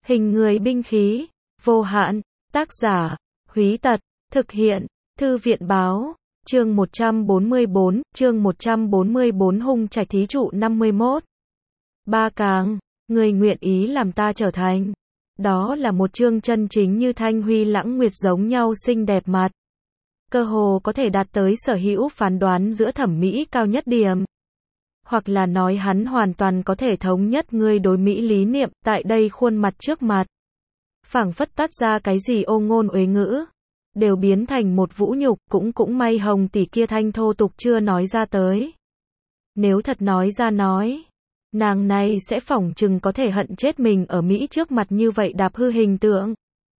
Hình người binh khí, vô hạn, tác giả, Húy Tật, thực hiện, Thư viện báo, chương 144, Hung Trạch thí trụ 51. Ba càng, người nguyện ý làm ta trở thành. Đó là một chương chân chính như thanh huy lãng nguyệt giống nhau xinh đẹp mặt. Cơ hồ có thể đạt tới sở hữu phán đoán giữa thẩm mỹ cao nhất điểm. Hoặc là nói hắn hoàn toàn có thể thống nhất ngươi đối mỹ lý niệm, tại đây khuôn mặt trước mặt. Phảng phất tắt ra cái gì ô ngôn uế ngữ, đều biến thành một vũ nhục, cũng may Hồng tỷ kia thanh thô tục chưa nói ra tới. Nếu thật nói ra nói, nàng này sẽ phỏng chừng có thể hận chết mình ở Mỹ trước mặt như vậy đạp hư hình tượng.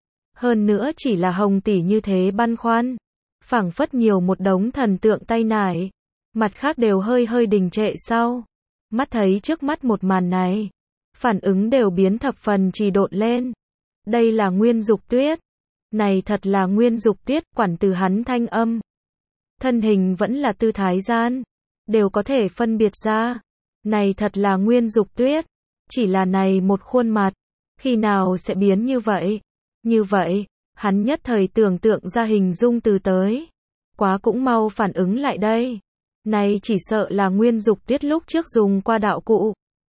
Hơn nữa chỉ là Hồng tỷ như thế băn khoăn, phảng phất nhiều một đống thần tượng tay nải, mặt khác đều hơi đình trệ sau. Mắt thấy trước mắt một màn này, phản ứng đều biến thập phần trì độn lên. Đây là Nguyên Dục Tuyết. Này thật là Nguyên Dục Tuyết, quản từ hắn thanh âm, thân hình vẫn là tư thái gian, đều có thể phân biệt ra. Này thật là Nguyên Dục Tuyết. Chỉ là này một khuôn mặt, khi nào sẽ biến như vậy? Như vậy, hắn nhất thời tưởng tượng ra hình dung từ tới. Quá cũng mau phản ứng lại đây. Này chỉ sợ là Nguyên Dục Tuyết lúc trước dùng qua đạo cụ.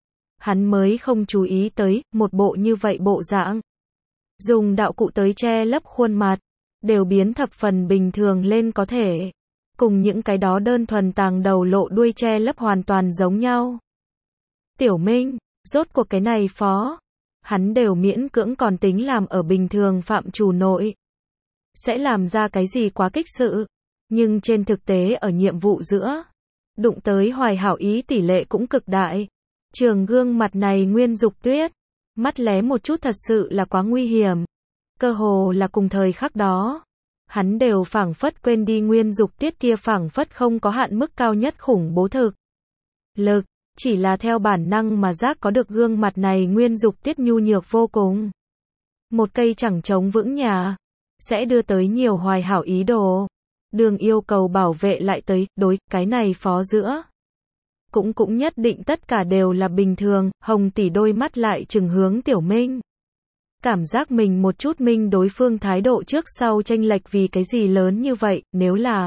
Hắn mới không chú ý tới, một bộ như vậy bộ dạng. Dùng đạo cụ tới che lấp khuôn mặt, đều biến thập phần bình thường lên có thể. Cùng những cái đó đơn thuần tàng đầu lộ đuôi che lấp hoàn toàn giống nhau. Tiểu Minh, rốt cuộc cái này phó, hắn đều miễn cưỡng còn tính làm ở bình thường phạm trù nội. Sẽ làm ra cái gì quá kích sự, nhưng trên thực tế ở nhiệm vụ giữa, đụng tới hoài hảo ý tỷ lệ cũng cực đại. Trường gương mặt này Nguyên Dục Tuyết, mắt lé một chút thật sự là quá nguy hiểm. Cơ hồ là cùng thời khắc đó, hắn đều phảng phất quên đi Nguyên Dục Tuyết kia phảng phất không có hạn mức cao nhất khủng bố thực lực, chỉ là theo bản năng mà giác có được gương mặt này Nguyên Dục Tuyết nhu nhược vô cùng. Một cây chẳng chống vững nhà, sẽ đưa tới nhiều hoài hảo ý đồ. Đường yêu cầu bảo vệ lại tới, đối, cái này phó giữa. Cũng nhất định tất cả đều là bình thường. Hồng tỷ đôi mắt lại trừng hướng Tiểu Minh. Cảm giác mình một chút minh đối phương thái độ trước sau chênh lệch vì cái gì lớn như vậy, nếu là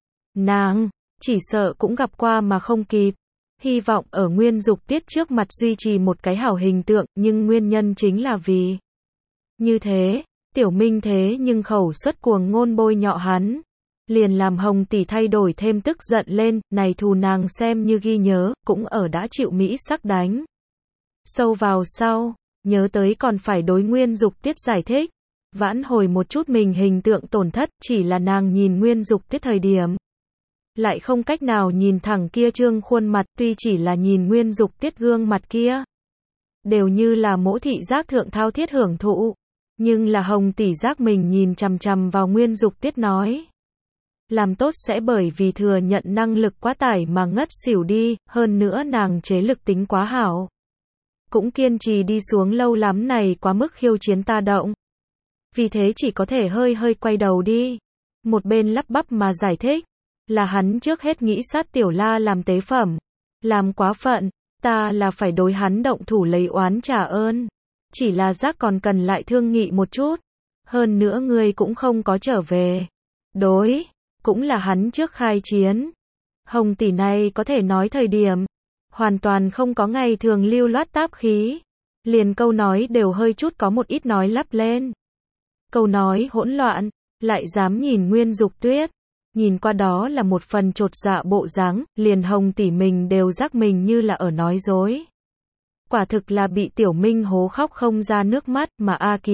nàng, chỉ sợ cũng gặp qua mà không kịp. Hy vọng ở Nguyên Dục Tuyết trước mặt duy trì một cái hảo hình tượng, nhưng nguyên nhân chính là vì như thế, Tiểu Minh thế nhưng khẩu xuất cuồng ngôn bôi nhọ hắn. Liền làm Hồng tỷ thay đổi thêm tức giận lên, này thù nàng xem như ghi nhớ, cũng ở đã chịu Mỹ sắc đánh sâu vào sau, nhớ tới còn phải đối Nguyên Dục Tuyết giải thích, vãn hồi một chút mình hình tượng tổn thất, chỉ là nàng nhìn Nguyên Dục Tuyết thời điểm, lại không cách nào nhìn thẳng kia trương khuôn mặt, tuy chỉ là nhìn Nguyên Dục Tuyết gương mặt kia, đều như là mỗ thị giác thượng thao thiết hưởng thụ, nhưng là Hồng tỷ giác mình nhìn chằm vào Nguyên Dục Tuyết nói. Làm tốt sẽ bởi vì thừa nhận năng lực quá tải mà ngất xỉu đi, hơn nữa nàng chế lực tính quá hảo. Cũng kiên trì đi xuống lâu lắm này quá mức khiêu chiến ta động. Vì thế chỉ có thể hơi quay đầu đi. Một bên lắp bắp mà giải thích, là hắn trước hết nghĩ sát Tiểu La làm tế phẩm. Làm quá phận, ta là phải đối hắn động thủ lấy oán trả ơn. Chỉ là giác còn cần lại thương nghị một chút. Hơn nữa ngươi cũng không có trở về. Đối. Cũng là hắn trước khai chiến. Hồng tỷ này có thể nói thời điểm, hoàn toàn không có ngày thường lưu loát táp khí. Liền câu nói đều hơi chút có một ít nói lắp lên. Câu nói hỗn loạn, lại dám nhìn Nguyên Dục Tuyết. Nhìn qua đó là một phần chột dạ bộ dáng, liền Hồng tỷ mình đều giác mình như là ở nói dối. Quả thực là bị Tiểu Minh hố khóc không ra nước mắt, mà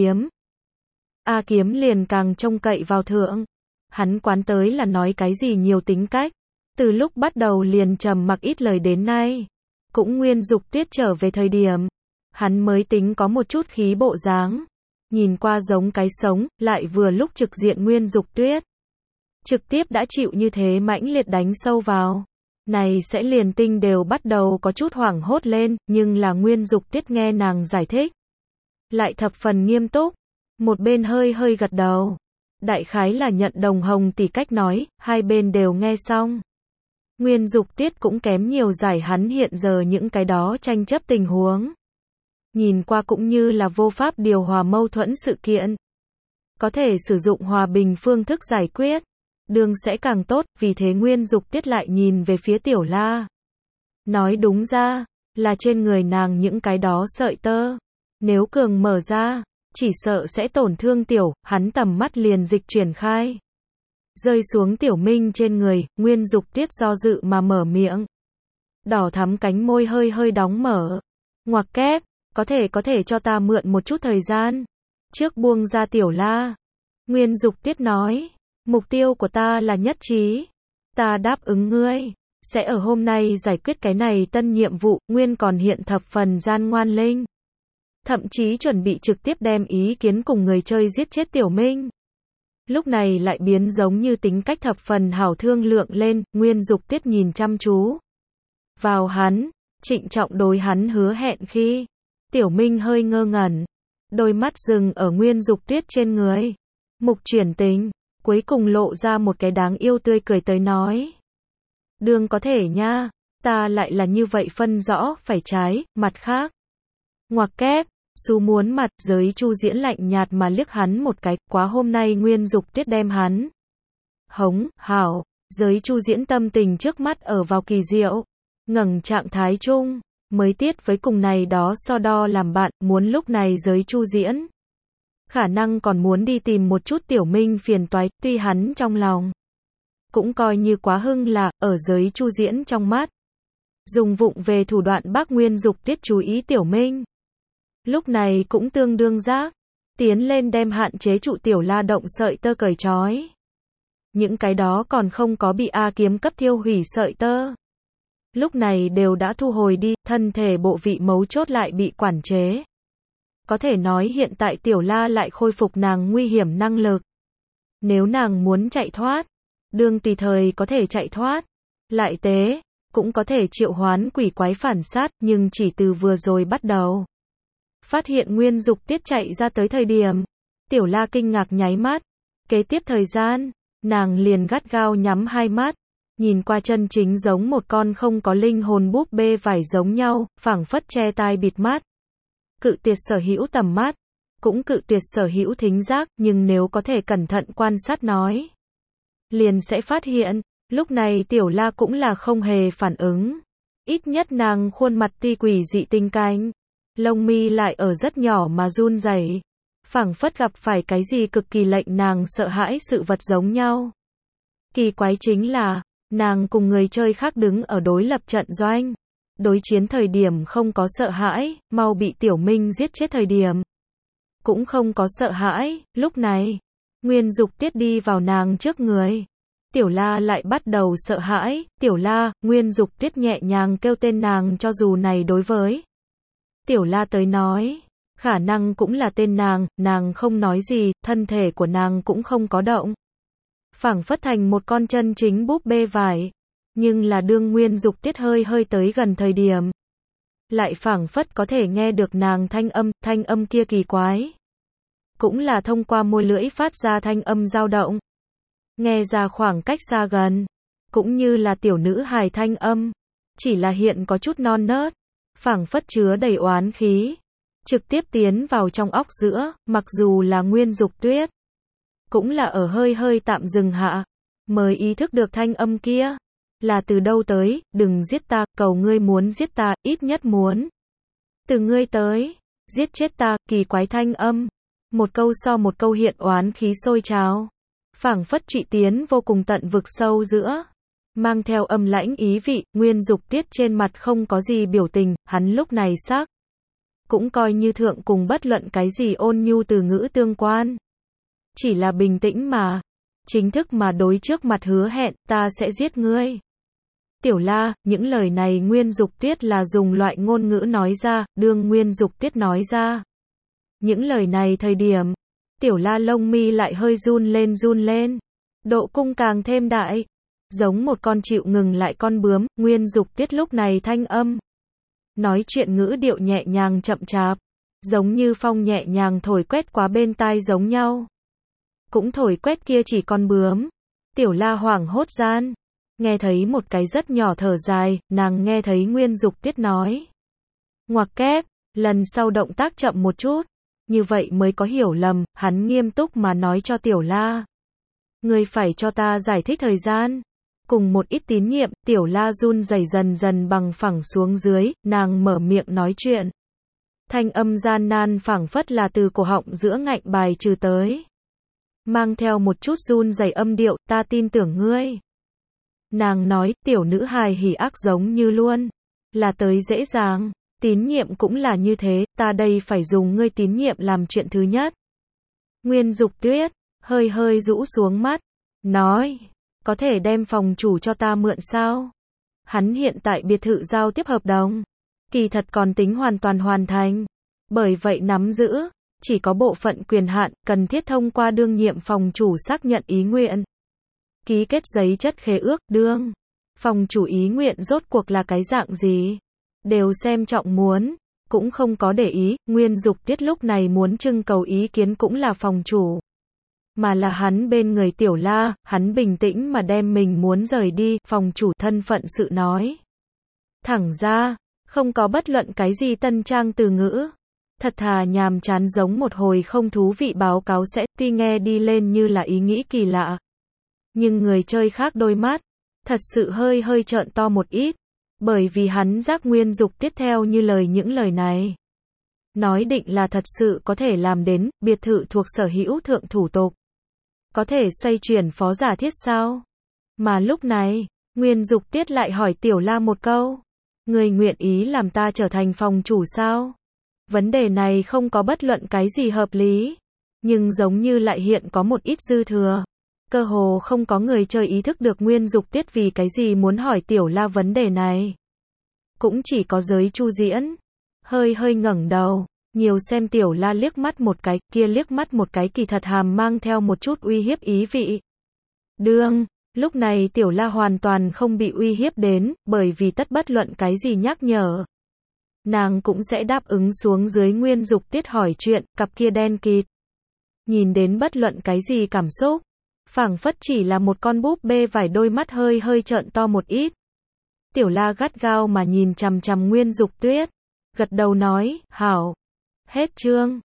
A Kiếm liền càng trông cậy vào thượng. Hắn quán tới là nói cái gì nhiều tính cách. Từ lúc bắt đầu liền trầm mặc ít lời đến nay. Cũng Nguyên Dục Tuyết trở về thời điểm, hắn mới tính có một chút khí bộ dáng. Nhìn qua giống cái sống, lại vừa lúc trực diện Nguyên Dục Tuyết. Trực tiếp đã chịu như thế mãnh liệt đánh sâu vào. Này sẽ liền tinh đều bắt đầu có chút hoảng hốt lên, nhưng là Nguyên Dục Tuyết nghe nàng giải thích. Lại thập phần nghiêm túc. Một bên hơi gật đầu. Đại khái là nhận đồng Hồng tỷ cách nói, hai bên đều nghe xong. Nguyên Dục Tuyết cũng kém nhiều giải hắn hiện giờ những cái đó tranh chấp tình huống. nhìn qua cũng như là vô pháp điều hòa mâu thuẫn sự kiện. Có thể sử dụng hòa bình phương thức giải quyết, đường sẽ càng tốt, vì thế Nguyên Dục Tiết lại nhìn về phía Tiểu La. Nói đúng ra, là trên người nàng những cái đó sợi tơ. Nếu cường mở ra, chỉ sợ sẽ tổn thương hắn tầm mắt liền dịch chuyển khai. Rơi xuống Tiểu Minh trên người, Nguyên Dục Tiết do dự mà mở miệng. Đỏ thắm cánh môi hơi hơi đóng mở. Ngoặc kép, có thể cho ta mượn một chút thời gian. Trước buông ra Tiểu La. Nguyên Dục Tiết nói, mục tiêu của ta là nhất trí. Ta đáp ứng ngươi, sẽ ở hôm nay giải quyết cái này tân nhiệm vụ, Nguyên còn hiện thập phần gian ngoan linh. Thậm chí chuẩn bị trực tiếp đem ý kiến cùng người chơi giết chết Tiểu Minh. Lúc này lại biến giống như tính cách thập phần hảo thương lượng lên, Nguyên Dục Tiết nhìn chăm chú vào hắn, trịnh trọng đối hắn hứa hẹn khi Tiểu Minh hơi ngơ ngẩn, đôi mắt dừng ở Nguyên Dục Tiết trên người. Mục chuyển tình, cuối cùng lộ ra một cái đáng yêu tươi cười tới nói. Đường có thể nha, ta lại là như vậy phân rõ phải trái, mặt khác. Ngoặc kép, Xu muốn mặt, Giới Chu Diễn lạnh nhạt mà liếc hắn một cái, quá hôm nay Nguyên Dục Tiết đem hắn hống, hảo, Giới Chu Diễn tâm tình trước mắt ở vào kỳ diệu, ngẩng trạng thái chung, mới tiết với cùng này đó so đo làm bạn, muốn lúc này Giới Chu Diễn khả năng còn muốn đi tìm một chút Tiểu Minh phiền toái, tuy hắn trong lòng cũng coi như quá hưng là, ở Giới Chu Diễn trong mắt, dùng vụng về thủ đoạn bác Nguyên Dục Tiết chú ý Tiểu Minh. Lúc này cũng tương đương giác, tiến lên đem hạn chế trụ Tiểu La động sợi tơ cởi trói. Những cái đó còn không có bị A kiếm cấp thiêu hủy sợi tơ. Lúc này đều đã thu hồi đi, thân thể bộ vị mấu chốt lại bị quản chế. Có thể nói hiện tại Tiểu La lại khôi phục nàng nguy hiểm năng lực. Nếu nàng muốn chạy thoát, đường tùy thời có thể chạy thoát. Lại tế, cũng có thể triệu hoán quỷ quái phản sát, nhưng chỉ từ vừa rồi bắt đầu. Phát hiện Nguyên Dục Tiết chạy ra tới thời điểm, Tiểu La kinh ngạc nháy mắt. Kế tiếp thời gian, nàng liền gắt gao nhắm hai mắt, nhìn qua chân chính giống một con không có linh hồn búp bê vải giống nhau, phảng phất che tai bịt mắt. Cự tuyệt sở hữu tầm mắt, cũng cự tuyệt sở hữu thính giác, nhưng nếu có thể cẩn thận quan sát nói, liền sẽ phát hiện, lúc này Tiểu La cũng là không hề phản ứng. Ít nhất nàng khuôn mặt ti quỷ dị tinh cánh, lông mi lại ở rất nhỏ mà run rẩy, phảng phất gặp phải cái gì cực kỳ lệnh nàng sợ hãi sự vật giống nhau. Kỳ quái chính là, nàng cùng người chơi khác đứng ở đối lập trận doanh, đối chiến thời điểm không có sợ hãi, mau bị Tiểu Minh giết chết thời điểm cũng không có sợ hãi. Lúc này, Nguyên Dục Tiết đi vào nàng trước người, Tiểu La lại bắt đầu sợ hãi. Tiểu La, Nguyên Dục Tiết nhẹ nhàng kêu tên nàng, cho dù này đối với Tiểu La tới nói, khả năng cũng là tên nàng không nói gì, thân thể của nàng cũng không có động. Phảng phất thành một con chân chính búp bê vải. Nhưng là đương Nguyên Dục Tiết hơi tới gần thời điểm, lại phảng phất có thể nghe được nàng thanh âm kia kỳ quái. Cũng là thông qua môi lưỡi phát ra thanh âm dao động. Nghe ra khoảng cách xa gần, cũng như là tiểu nữ hài thanh âm, chỉ là hiện có chút non nớt, phảng phất chứa đầy oán khí, trực tiếp tiến vào trong óc giữa, mặc dù là Nguyên Dục Tuyết, cũng là ở hơi tạm dừng hạ, mới ý thức được thanh âm kia là từ đâu tới. Đừng giết ta, cầu ngươi muốn giết ta, ít nhất muốn từ ngươi tới, giết chết ta. Kỳ quái thanh âm, một câu so một câu hiện oán khí sôi trào, phảng phất trụy tiến vô cùng tận vực sâu giữa, mang theo âm lãnh ý vị. Nguyên Dục Tiết trên mặt không có gì biểu tình, hắn lúc này sắc cũng coi như thượng cùng bất luận cái gì ôn nhu từ ngữ tương quan, chỉ là bình tĩnh mà chính thức mà đối trước mặt hứa hẹn, ta sẽ giết ngươi. Tiểu La, những lời này Nguyên Dục Tiết là dùng loại ngôn ngữ nói ra, đương Nguyên Dục Tiết nói ra những lời này thời điểm, Tiểu La lông mi lại hơi run lên, độ cung càng thêm đại, giống một con chịu ngừng lại con bướm. Nguyên Dục Tiết lúc này thanh âm, nói chuyện ngữ điệu nhẹ nhàng chậm chạp, giống như phong nhẹ nhàng thổi quét qua bên tai giống nhau. Cũng thổi quét kia chỉ con bướm. Tiểu La hoảng hốt gian, nghe thấy một cái rất nhỏ thở dài, nàng nghe thấy Nguyên Dục Tiết nói. Ngoặc kép, Lần sau động tác chậm một chút. Như vậy mới có hiểu lầm, hắn nghiêm túc mà nói cho Tiểu La. Ngươi phải cho ta giải thích thời gian. Cùng một ít tín nhiệm, Tiểu La run rẩy dần dần bằng phẳng xuống dưới, nàng mở miệng nói chuyện. Thanh âm gian nan phảng phất là từ cổ họng giữa ngạnh bài trừ tới. Mang theo một chút run rẩy âm điệu, ta tin tưởng ngươi. Nàng nói, tiểu nữ hài hỉ ác giống như luôn. Là tới dễ dàng. Tín nhiệm cũng là như thế, ta đây phải dùng ngươi tín nhiệm làm chuyện thứ nhất. Nguyên Dục Tuyết, hơi hơi rũ xuống mắt. Nói, có thể đem phòng chủ cho ta mượn sao? Hắn hiện tại biệt thự giao tiếp hợp đồng. Kỳ thật còn tính hoàn toàn hoàn thành. Bởi vậy nắm giữ, chỉ có bộ phận quyền hạn, cần thiết thông qua đương nhiệm phòng chủ xác nhận ý nguyện. Ký kết giấy chất khế ước, đương. Phòng chủ ý nguyện rốt cuộc là cái dạng gì? Đều xem trọng muốn. Cũng không có để ý, Nguyên Dục Tiết lúc này muốn trưng cầu ý kiến cũng là phòng chủ. Mà là hắn bên người Tiểu La, hắn bình tĩnh mà đem mình muốn rời đi, phòng chủ thân phận sự nói. Thẳng ra, không có bất luận cái gì tân trang từ ngữ. Thật thà nhàm chán giống một hồi không thú vị báo cáo sẽ, tuy nghe đi lên như là ý nghĩ kỳ lạ. Nhưng người chơi khác đôi mắt, thật sự hơi hơi trợn to một ít. Bởi vì hắn giác Nguyên Dục Tiết theo như lời những lời này. Nói định là thật sự có thể làm đến, biệt thự thuộc sở hữu thượng thủ tục. Có thể xoay chuyển phó giả thiết sao? Mà lúc này, Nguyên Dục Tiết lại hỏi Tiểu La một câu. Người nguyện ý làm ta trở thành phòng chủ sao? Vấn đề này không có bất luận cái gì hợp lý. Nhưng giống như lại hiện có một ít dư thừa. Cơ hồ không có người chơi ý thức được Nguyên Dục Tiết vì cái gì muốn hỏi Tiểu La vấn đề này. Cũng chỉ có giới Chu Diễn. Hơi hơi ngẩng đầu. Nhiều xem Tiểu La liếc mắt một cái, kia liếc mắt một cái kỳ thật hàm mang theo một chút uy hiếp ý vị. Đương, lúc này Tiểu La hoàn toàn không bị uy hiếp đến, bởi vì tất bất luận cái gì nhắc nhở. Nàng cũng sẽ đáp ứng xuống dưới Nguyên Dục Tiết hỏi chuyện, cặp kia đen kịt. Nhìn đến bất luận cái gì cảm xúc. Phảng phất chỉ là một con búp bê vải đôi mắt hơi hơi trợn to một ít. Tiểu La gắt gao mà nhìn chằm chằm Nguyên Dục Tuyết. Gật đầu nói, hảo. Hết chương.